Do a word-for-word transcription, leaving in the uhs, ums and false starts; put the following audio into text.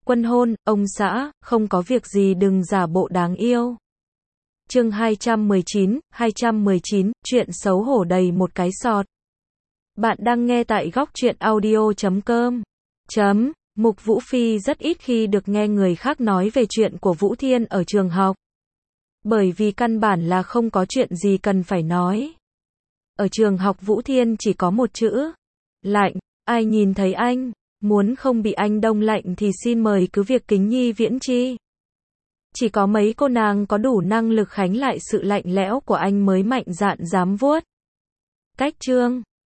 Quân hôn, ông xã, không có việc gì đừng giả bộ đáng yêu. Chương hai trăm mười chín, hai trăm mười chín, chuyện xấu hổ đầy một cái sọt. Bạn đang nghe tại góc truyện audio chấm com. Chấm, Mục Vũ Phi rất ít khi được nghe người khác nói về chuyện của Vũ Thiên ở trường học. Bởi vì căn bản là không có chuyện gì cần phải nói. Ở trường học Vũ Thiên chỉ có một chữ. Lạnh, ai nhìn thấy anh, muốn không bị anh đông lạnh thì xin mời cứ việc kính nhi viễn chi. Chỉ có mấy cô nàng có đủ năng lực khánh lại sự lạnh lẽo của anh mới mạnh dạn dám vuốt. Cách chương